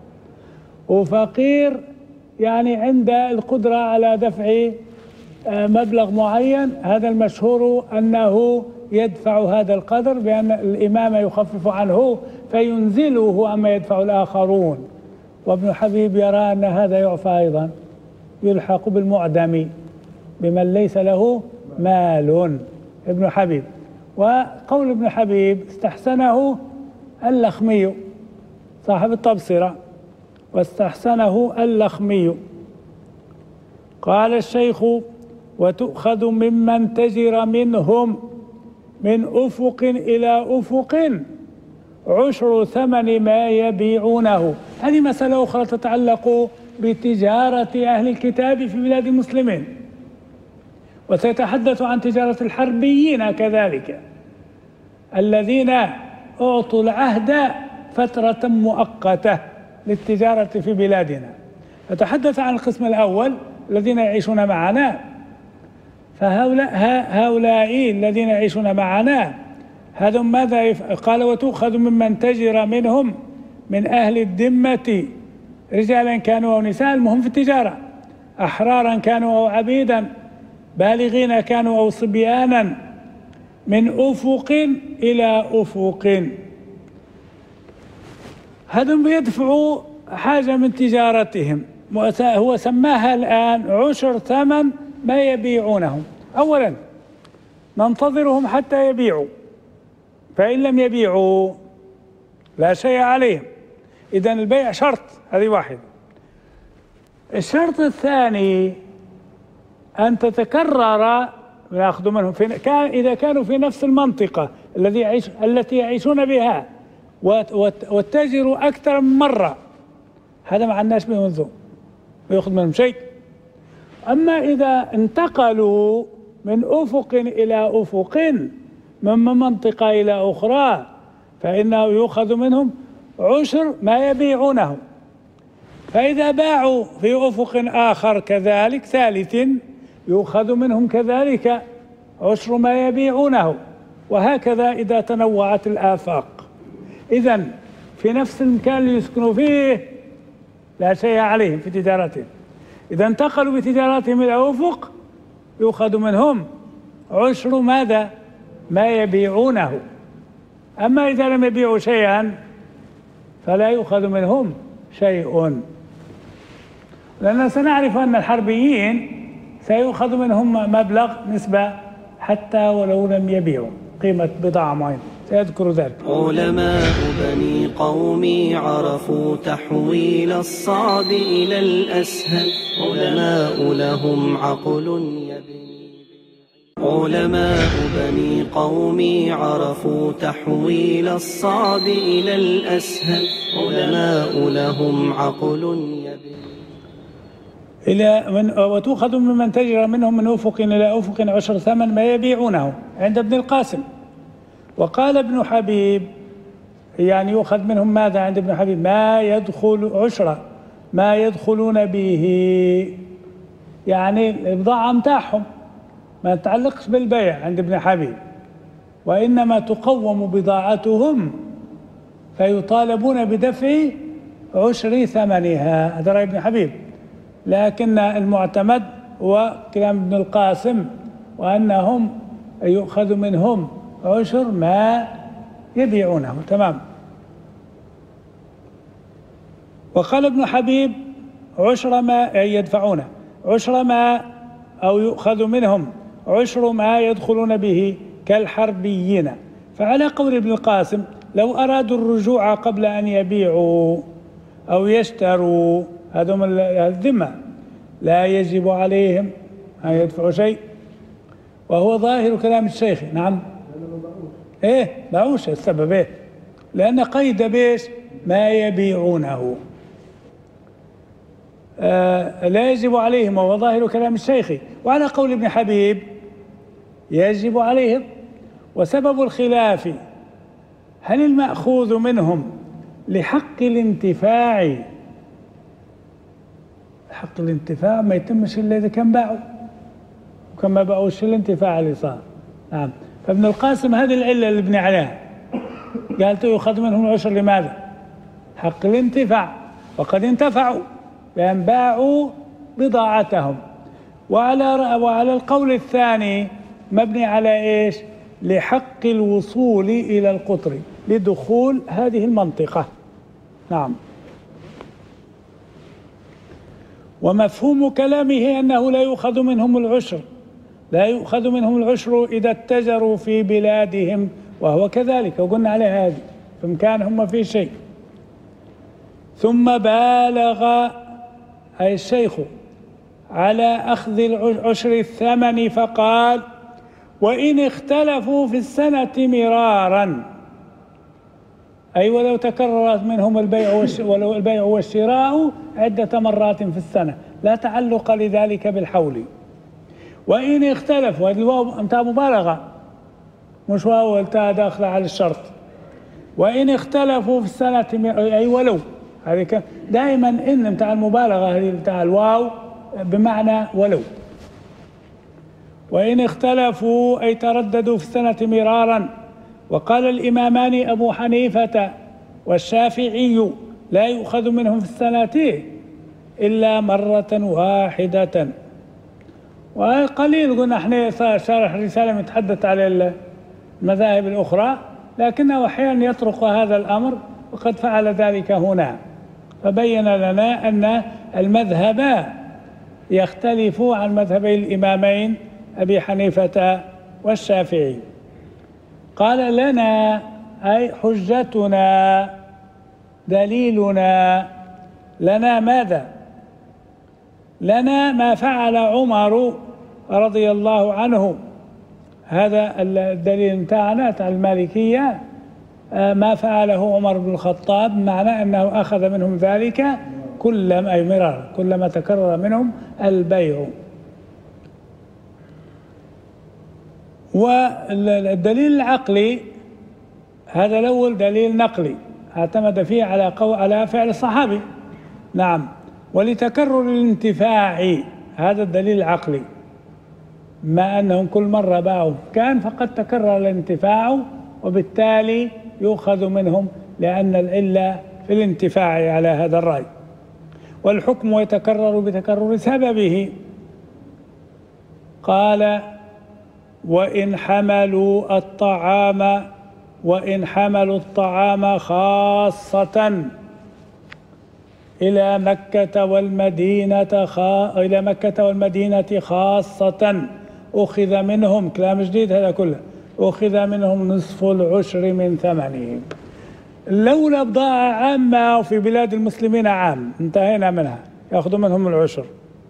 [SPEAKER 2] وفقير يعني عند القدرة على دفع مبلغ معين، هذا المشهور أنه يدفع هذا القدر بأن الإمام يخفف عنه فينزله عما يدفع الآخرون. وابن حبيب يرى أن هذا يعفى أيضا، يلحق بالمعدم بمن ليس له مال. ابن حبيب. وقول ابن حبيب استحسنه اللخمي صاحب التبصرة، واستحسنه اللخمي. قال الشيخ: وتؤخذ ممن تجر منهم من أفق إلى أفق عشر ثمن ما يبيعونه. هذه مسألة أخرى تتعلق بتجارة أهل الكتاب في بلاد المسلمين، وسيتحدث عن تجارة الحربيين كذلك الذين أعطوا العهد فترة مؤقتة للتجارة في بلادنا. نتحدث عن القسم الأول الذين يعيشون معنا. فهؤلاء هؤلاء الذين يعيشون معنا هذا ماذا قال؟ وتؤخذ ممن تجر منهم من أهل الذمة رجالا كانوا أو نساء، المهم في التجارة، أحرارا كانوا أو عبيدا، بالغين كانوا أو صبيانا، من أفق إلى أفق. هذم بيدفعوا حاجة من تجارتهم، هو سماها الآن عشر ثمن ما يبيعونهم. أولا ننتظرهم حتى يبيعوا، فإن لم يبيعوا لا شيء عليهم، إذن البيع شرط، هذه واحدة. الشرط الثاني أن تتكرر نأخذ منهم في كان إذا كانوا في نفس المنطقة الذي يعيش التي يعيشون بها واتجروا أكثر من مرة، هذا ما عندناش به منذ ويأخذ منهم شيء. أما إذا انتقلوا من أفق إلى أفق، من منطقة إلى أخرى، فإنه يؤخذ منهم عشر ما يبيعونه. فإذا باعوا في أفق آخر كذلك ثالث، يؤخذ منهم كذلك عشر ما يبيعونه، وهكذا إذا تنوعت الآفاق. إذن في نفس المكان اللي يسكنوا فيه لا شيء عليهم في تجارتهم. إذا انتقلوا بتجارتهم إلى أفق يؤخذ منهم عشر ماذا؟ ما يبيعونه. أما إذا لم يبيعوا شيئا فلا يؤخذ منهم شيء، لأننا سنعرف أن الحربيين سيؤخذ منهم مبلغ نسبة حتى ولو لم يبيعوا قيمة بضاعة معينة، سيذكر ذلك.
[SPEAKER 1] علماء بني قومي عرفوا تحويل الصعب إلى الأسهل، علماء لهم عقل يبني. علماء بني قومي عرفوا تحويل الصعب إلى الأسهل، علماء لهم عقل يبني.
[SPEAKER 2] إلى من وتؤخذ ممن تجر منهم من أفق إلى أفق عشر ثمن ما يبيعونه عند ابن القاسم. وقال ابن حبيب يعني يؤخذ منهم ماذا عند ابن حبيب؟ ما يدخل عشرة ما يدخلون به، يعني البضاعة متاعهم ما تتعلقش بالبيع عند ابن حبيب، وإنما تقوم بضاعتهم فيطالبون بدفع عشر ثمنها. هذا رأي ابن حبيب، لكن المعتمد هو كلام ابن القاسم، وأنهم يؤخذ منهم عشر ما يبيعونه. تمام. وقال ابن حبيب عشر ما يدفعونه عشر ما أو يؤخذ منهم عشر ما يدخلون به كالحربيين. فعلى قول ابن القاسم لو أرادوا الرجوع قبل أن يبيعوا أو يشتروا هذم الذمة لا يجب عليهم أن يدفعوا شيء، وهو ظاهر كلام الشيخ. نعم. إيه باعوش. السبب إيه؟ لأن قيد بيش ما يبيعونه. آه لا يجب عليهم، وهو ظاهر كلام الشيخ. وعلى قول ابن حبيب يجب عليهم. وسبب الخلاف هل المأخوذ منهم لحق الانتفاع؟ حق الانتفاع ما يتمش إلا إذا كان باعوا، وكما باعوش الانتفاع اللي صار. نعم. فابن القاسم هذه العلة اللي بني عليها، قالت يؤخذ منهم العشر. لماذا؟ حق الانتفاع، وقد انتفعوا بأن باعوا بضاعتهم. وعلى وعلى القول الثاني مبني على إيش؟ لحق الوصول إلى القطر لدخول هذه المنطقة. نعم. ومفهوم كلامه أنه لا يؤخذ منهم العشر لا يؤخذ منهم العشر إذا اتجروا في بلادهم، وهو كذلك، وقلنا عليه هذه فإمكانهم في شيء. ثم بالغ أي الشيخ على أخذ العشر الثمن فقال وإن اختلفوا في السنة مرارا، أي ولو تكررت منهم البيع ولو البيع والشراء عدة مرات في السنة، لا تعلق لذلك بالحول. وإن اختلفوا، هذه الواو متاع مبالغة مش واو تاء داخلة على الشرط. وإن اختلفوا في السنة، أي ولو، هذه دائما إن متاع المبالغة هذه متاع الواو بمعنى ولو. وإن اختلفوا أي ترددوا في السنة مرارا. وقال الإمامان أبو حنيفة والشافعي لا يؤخذ منهم في السنة إلا مرة واحدة. وقليل قلنا احنا شارح رسالة متحدث على المذاهب الأخرى، لكنه أحيانا يطرق هذا الأمر، وقد فعل ذلك هنا. فبين لنا أن المذهب يختلف عن مذهبي الإمامين أبي حنيفة والشافعي. قال لنا أي حجتنا دليلنا. لنا ماذا؟ لنا ما فعل عمر رضي الله عنه. هذا الدليل بتاعنا تاع المالكية، ما فعله عمر بن الخطاب، معناه أنه أخذ منهم ذلك كلما أي مرارا كلما تكرر منهم البيع. والدليل العقلي هذا الأول دليل نقلي اعتمد فيه على قو على فعل الصحابي. نعم. ولتكرر الانتفاع هذا الدليل العقلي، ما أنهم كل مرة باعوا كان فقد تكرر الانتفاع، وبالتالي يؤخذ منهم لأن العلة في الانتفاع على هذا الرأي. والحكم يتكرر بتكرر سببه. قال وإن حملوا الطعام وإن حملوا الطعام خاصة إلى مكة والمدينة خا... إلى مكة والمدينة خاصة أخذ منهم، كلام جديد هذا كله، أخذ منهم نصف العشر من ثمنهم. لولا بضاعة عامة وفي بلاد المسلمين عام انتهينا منها، يأخذوا منهم العشر.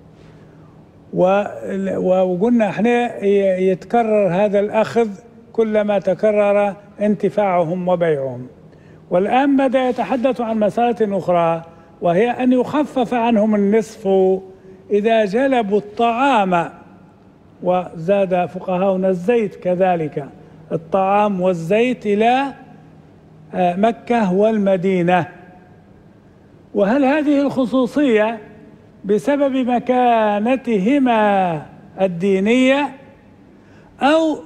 [SPEAKER 2] وقلنا احنا يتكرر هذا الأخذ كلما تكرر انتفاعهم وبيعهم. والآن بدأ يتحدث عن مسألة أخرى، وهي أن يخفف عنهم النصف إذا جلبوا الطعام. وزاد فقهاؤنا الزيت كذلك، الطعام والزيت إلى مكة والمدينة. وهل هذه الخصوصية بسبب مكانتهما الدينية أو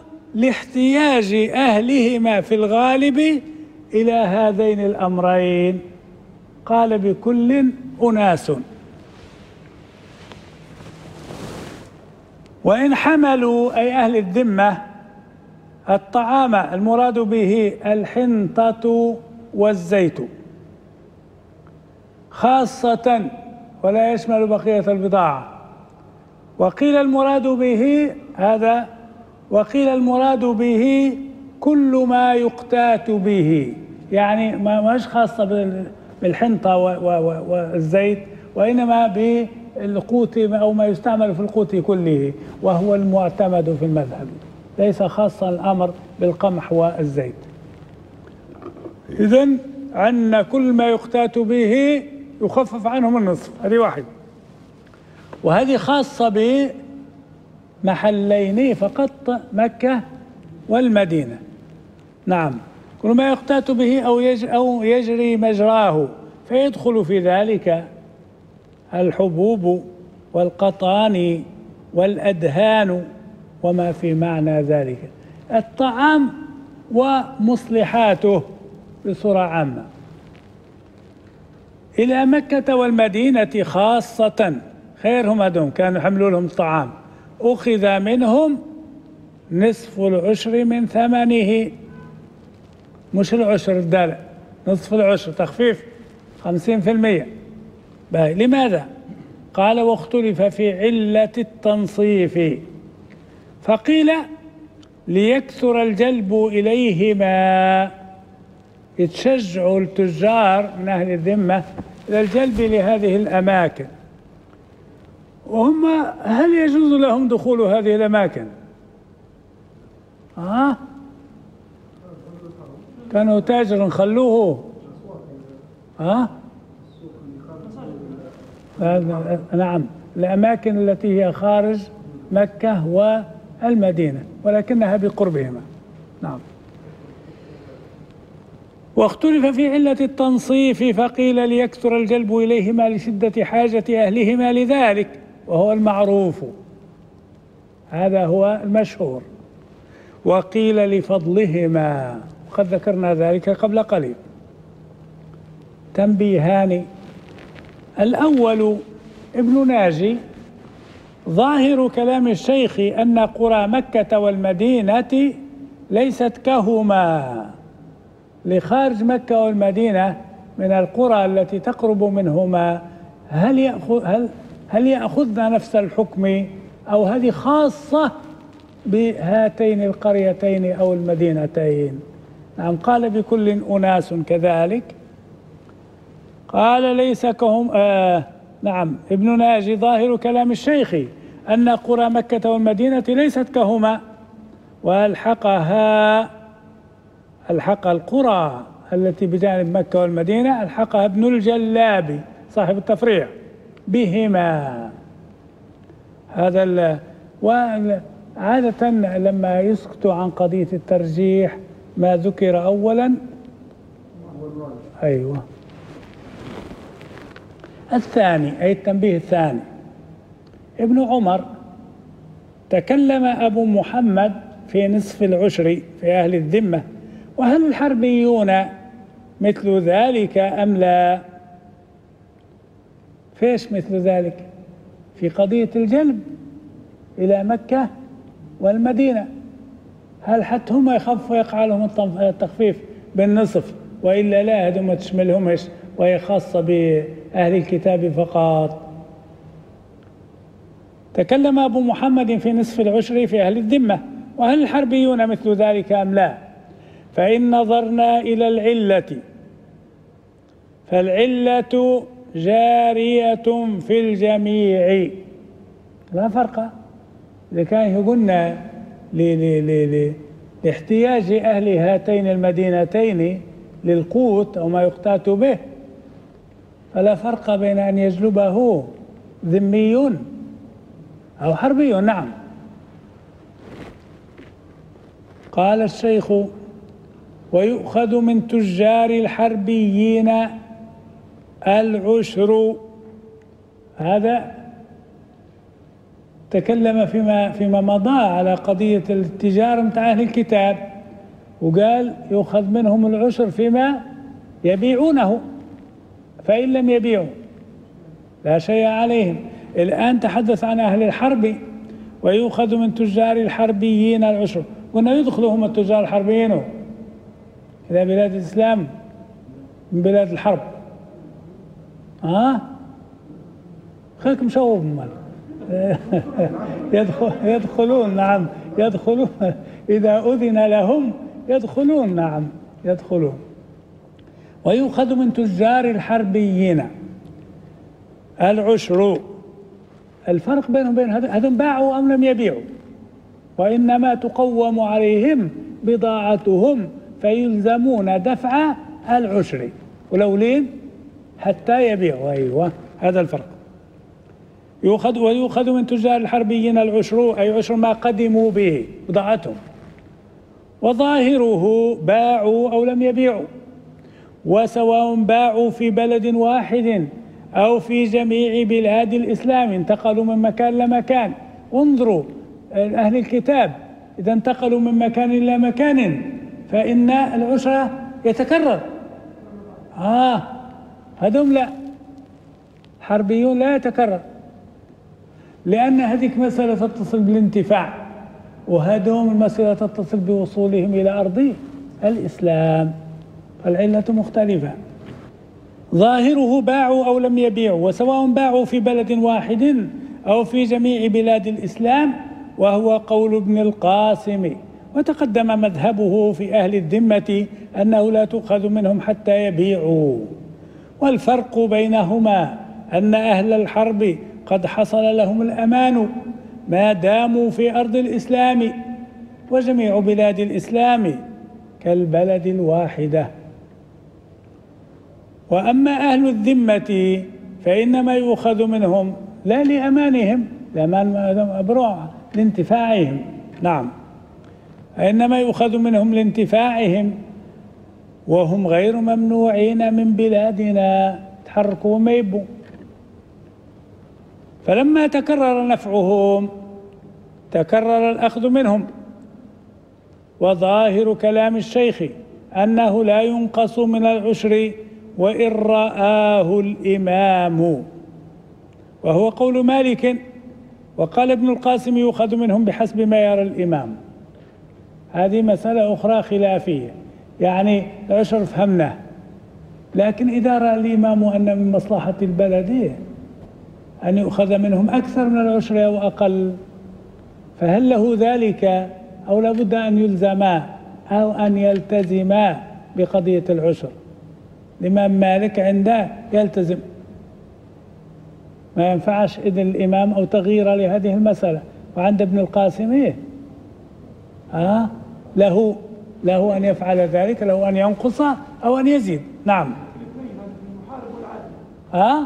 [SPEAKER 2] لاحتياج أهلهما في الغالب إلى هذين الأمرين؟ قال بكل أناس. وإن حملوا أي أهل الذمة الطعام المراد به الحنطة والزيت خاصة ولا يشمل بقية البضاعة. وقيل المراد به هذا وقيل المراد به كل ما يقتات به، يعني ما مش خاصة بالحنطة والزيت، وإنما بالقوت أو ما يستعمل في القوت كله، وهو المعتمد في المذهب، ليس خاصا الأمر بالقمح والزيت. إذن عن كل ما يقتات به يخفف عنهم النصف، هذه واحد. وهذه خاصة بمحلين فقط، مكة والمدينة. نعم، كل ما يقتات به أو أو يجري مجراه، فيدخل في ذلك الحبوب والقطان والأدهان وما في معنى ذلك، الطعام ومصلحاته بصورة عامة. إلى مكة والمدينة خاصة، خيرهم هدوم كانوا يحملوا لهم الطعام، أخذ منهم نصف العشر من ثمنه، مش العشر الدالة، نصف العشر تخفيف خمسين في المية. لماذا؟ قال واختلف في علة التنصيف، فقيل ليكثر الجلب إليهما، يتشجعوا التجار من أهل الذمة إلى الجلب لهذه الأماكن، وهم هل يجوز لهم دخول هذه الأماكن؟ آه؟ كانوا تاجر خلوه. آه؟ نعم، الأماكن التي هي خارج مكة والمدينة ولكنها بقربهما. نعم. واختلف في علة التنصيف، فقيل ليكثر الجلب إليهما لشدة حاجة أهلهما لذلك، وهو المعروف، هذا هو المشهور. وقيل لفضلهما، وقد ذكرنا ذلك قبل قليل. تنبيهان: الأول ابن ناجي ظاهر كلام الشيخ أن قرى مكة والمدينة ليست كهما، لخارج مكة والمدينة من القرى التي تقرب منهما هل يأخذ هل هل يأخذن نفس الحكم، أو هذه خاصة بهاتين القريتين أو المدينتين؟ نعم، قال بكل أناس كذلك. قال ليس كهم آه نعم، ابن ناجي ظاهر كلام الشيخ أن قرى مكة والمدينة ليست كهما، والحقها الحق القرى التي بجانب مكة والمدينة الحقها ابن الجلاب صاحب التفريع بهما. هذا ال... وعادة لما يسكت عن قضية الترجيح ما ذكر أولا. أيوة. الثاني أي التنبيه الثاني: ابن عمر تكلم أبو محمد في نصف العشر في أهل الذمة، وهل الحربيون مثل ذلك أم لا؟ فيش مثل ذلك؟ في قضية الجلب إلى مكة والمدينة، هل حتى هم يخفوا يقع لهم التخفيف بالنصف، وإلا لا، هذو ما تشملهمش وهي خاصة بأهل الكتاب فقط. تكلم أبو محمد في نصف العشر في أهل الذمة، وهل الحربيون مثل ذلك أم لا؟ فإن نظرنا إلى العلة فالعلة جارية في الجميع، لا فرق. إذا كان يقولنا لاحتياج أهل هاتين المدينتين للقوت أو ما يقتات به، فلا فرق بين أن يجلبه ذمي أو حربي. نعم. قال الشيخ: ويؤخذ من تجار الحربيين العشر. هذا تكلم فيما فيما مضى على قضية التجارة متاع أهل الكتاب، وقال يؤخذ منهم العشر فيما يبيعونه، فإن لم يبيعوا لا شيء عليهم. الآن تحدث عن أهل الحرب، ويؤخذ من تجار الحربيين العشر. قلنا يدخلوا هم التجار الحربيين إلى بلاد الإسلام من بلاد الحرب. ها خليك مشوب مال يدخل يدخلون نعم يدخلون إذا أذن لهم يدخلون نعم يدخلون. ويؤخذ من تجار الحربيين العشر. الفرق بينهم وبين هذول باعوا أم لم يبيعوا، وإنما تقوم عليهم بضاعتهم فيلزمون دفع العشر ولو لين حتى يبيعوا. أيوة هذا الفرق. يؤخذ ويؤخذ من تجار الحربيين العشر أي عشر ما قدموا به بضاعتهم. وظاهره باعوا أو لم يبيعوا، وسواء باعوا في بلد واحد أو في جميع بلاد الإسلام، انتقلوا من مكان لمكان. انظروا أهل الكتاب إذا انتقلوا من مكان إلى مكان فإن العشر يتكرر. آه هذم لا، حربيون لا يتكرر، لأن هذيك مسألة تتصل بالانتفاع، وهذهم المسألة تتصل بوصولهم إلى أرض الإسلام، فالعلة مختلفة. ظاهره باعوا أو لم يبيعوا، وسواء باعوا في بلد واحد أو في جميع بلاد الإسلام، وهو قول ابن القاسم. وتقدم مذهبه في أهل الذمة أنه لا تؤخذ منهم حتى يبيعوا. والفرق بينهما أن أهل الحرب قد حصل لهم الأمان ما داموا في أرض الإسلام، وجميع بلاد الإسلام كالبلد الواحدة. وأما أهل الذمة فإنما يؤخذ منهم لا لأمانهم، الأمان مبروع لانتفاعهم، نعم، إنما يؤخذ منهم لانتفاعهم، وهم غير ممنوعين من بلادنا، تحركوا وما يبوا. فلما تكرر نفعهم تكرر الأخذ منهم. وظاهر كلام الشيخ أنه لا ينقص من العشر وإن رآه الإمام، وهو قول مالك. وقال ابن القاسم يؤخذ منهم بحسب ما يرى الإمام. هذه مسألة أخرى خلافية، يعني العشر فهمناه، لكن إذا رأى الإمام أن من مصلحة البلد أن يؤخذ منهم أكثر من العشر أو أقل، فهل له ذلك أو لابد أن يلزما أو أن يلتزما بقضية العشر؟ الإمام مالك عنده يلتزم، ما ينفعش إذن الإمام أو تغيير لهذه المسألة. وعند ابن القاسم إيه؟ آه له له أن يفعل ذلك، له أن ينقص أو أن يزيد. نعم. آه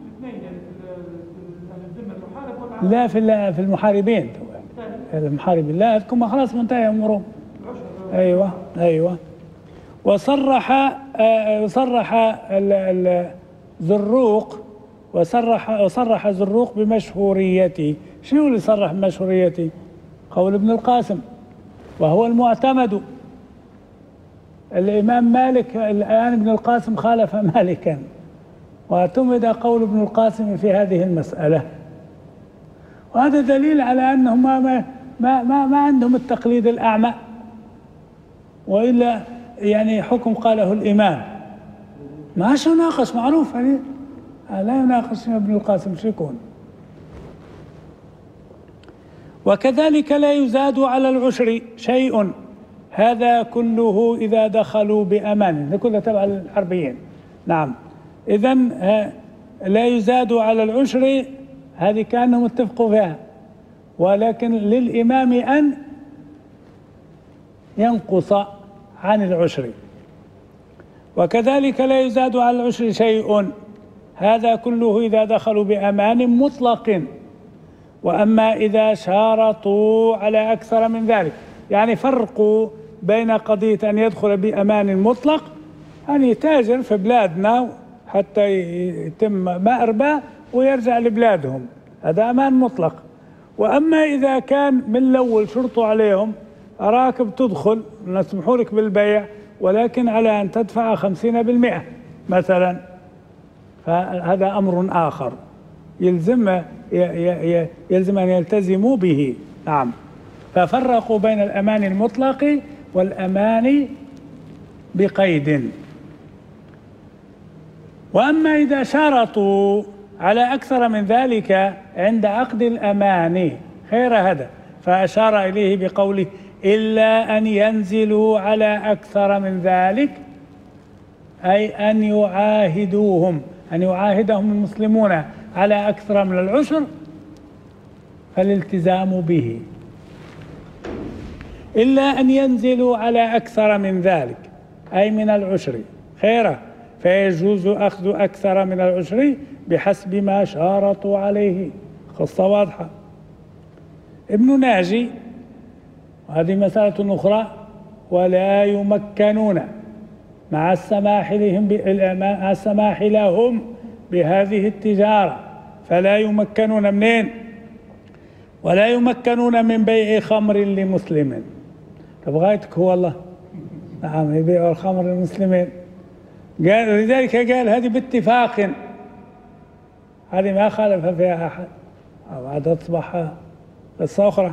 [SPEAKER 2] لا في في المحاربين، المحاربين لا تكون خلاص منتهي أمورهم. أيوة أيوة. وصرح آه صرح الزروق وصرح وصرح الزروق بمشهوريته. شنو اللي صرح بمشهوريته؟ قول ابن القاسم، وهو المعتمد. الإمام مالك الآن ابن القاسم خالف مالكا، واعتمد قول ابن القاسم في هذه المسألة. وهذا دليل على أنهم ما ما ما, ما عندهم التقليد الأعمى، وإلا يعني حكم قاله الإمام ما شو ناقش، معروف يعني لا يناقش ابن القاسم شو يكون. وكذلك لا يزاد على العشر شيء، هذا كله إذا دخلوا بأمان، ده كله تبع الحربيين. نعم. إذن لا يزاد على العشر، هذه كانهم اتفقوا فيها، ولكن للإمام أن ينقص عن العشر. وكذلك لا يزاد على العشر شيء، هذا كله إذا دخلوا بأمان مطلق. وأما إذا شارطوا على أكثر من ذلك، يعني فرقوا بين قضية أن يدخل بأمان مطلق، يعني يتاجر في بلادنا حتى يتم ما أربى ويرجع لبلادهم، هذا أمان مطلق. وأما إذا كان من الأول شرطوا عليهم أراك بتدخل نسمحوا لك بالبيع، ولكن على أن تدفع خمسين بالمئة مثلا، فهذا أمر آخر يلزم يلزم أن يلتزموا به. نعم. ففرقوا بين الأمان المطلق والأمان بقيد. وأما إذا شرطوا على أكثر من ذلك عند عقد الأمان غير هذا، فأشار إليه بقوله إلا أن ينزلوا على أكثر من ذلك، أي أن يعاهدوهم أن يعاهدهم المسلمون على أكثر من العشر، فالالتزام به. إلا أن ينزلوا على أكثر من ذلك أي من العشر خيره، فيجوز أخذ أكثر من العشر بحسب ما شارطوا عليه. قصة واضحة. ابن ناجي، وهذه مسألة أخرى، ولا يمكنون مع السماح لهم مع السماح لهم بهذه التجارة، فلا يمكنون منين؟ ولا يمكنون من بيع خمر لمسلم. طب غايتك هو الله، نعم، يبيعوا الخمر للمسلمين. قال لذلك قال هذه باتفاق، هذه ما خالف فيها أحد، أو عاد تصبح قصة أخرى.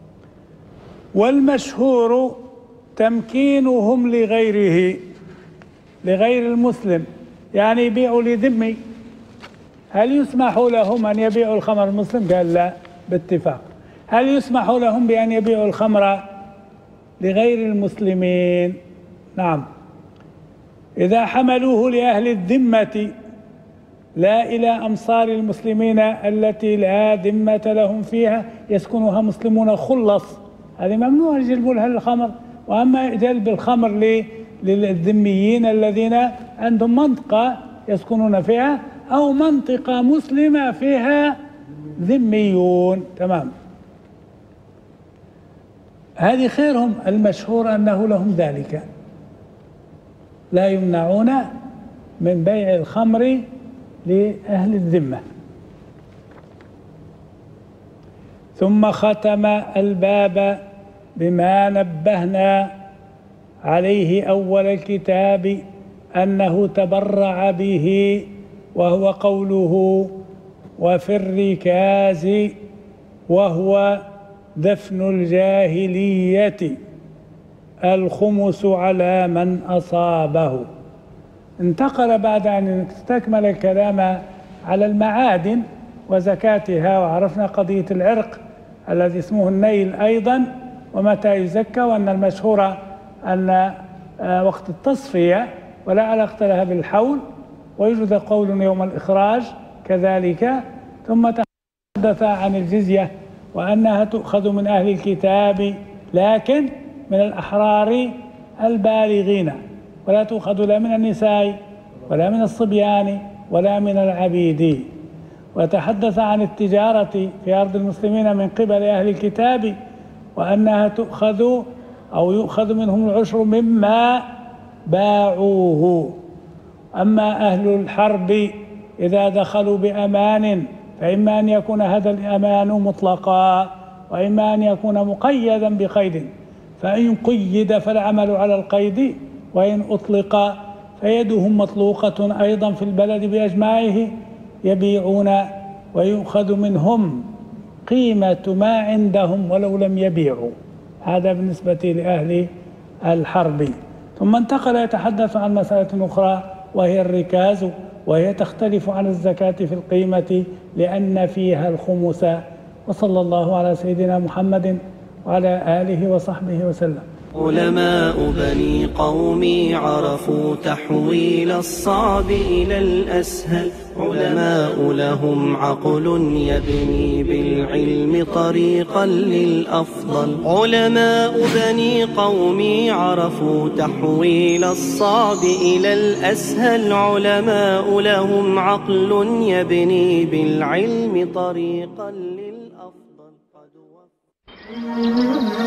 [SPEAKER 2] والمشهور تمكينهم لغيره، لغير المسلم، يعني يبيعوا لذمي. هل يسمح لهم أن يبيعوا الخمر المسلم؟ قال لا، باتفاق. هل يسمح لهم بأن يبيعوا الخمر لغير المسلمين؟ نعم، إذا حملوه لأهل الذمة لا إلى أمصار المسلمين التي لا ذمة لهم فيها يسكنها مسلمون خلص، هذه ممنوع جلب لها الخمر. وأما جلب الخمر للذميين الذين عندهم منطقة يسكنون فيها أو منطقة مسلمة فيها ذميون، تمام، هذه خيرهم. المشهور أنه لهم ذلك، لا يمنعون من بيع الخمر لأهل الذمة. ثم ختم الباب بما نبهنا عليه أول الكتاب أنه تبرع به، وهو قوله وفي الركاز، وهو دفن الجاهلية الخمس على من أصابه. انتقل بعد أن استكمل الكلام على المعادن وزكاتها، وعرفنا قضية العرق الذي اسمه النيل أيضا ومتى يزكى، وأن المشهور أن وقت التصفية ولا علاقة لها بالحول، ويوجد قول يوم الإخراج كذلك. ثم تحدث عن الجزية وأنها تؤخذ من أهل الكتاب لكن من الأحرار البالغين، ولا تؤخذ لا من النساء ولا من الصبيان ولا من العبيد. وتحدث عن التجارة في أرض المسلمين من قبل أهل الكتاب، وأنها تؤخذ أو يؤخذ منهم العشر مما باعوه. أما أهل الحرب إذا دخلوا بأمان فإما أن يكون هذا الأمان مطلقا، وإما أن يكون مقيدا بقيد، فإن قيد فالعمل على القيد، وإن أطلق فيدهم مطلوقة أيضا في البلد بأجمعه، يبيعون ويؤخذ منهم قيمة ما عندهم ولو لم يبيعوا. هذا بالنسبة لأهل الحرب. ثم انتقل يتحدث عن مسألة أخرى وهي الركاز، وهي تختلف عن الزكاة في القيمة لأن فيها الخمس. وصلى الله على سيدنا محمد وعلى آله وصحبه وسلم.
[SPEAKER 1] علماء بني قومي عرفوا تحويل الصعب إلى الأسهل، علماء لهم عقل يبني بالعلم طريقا للأفضل. علماء بني قومي عرفوا تحويل الصعب إلى الأسهل، علماء لهم عقل يبني بالعلم طريقا للأفضل.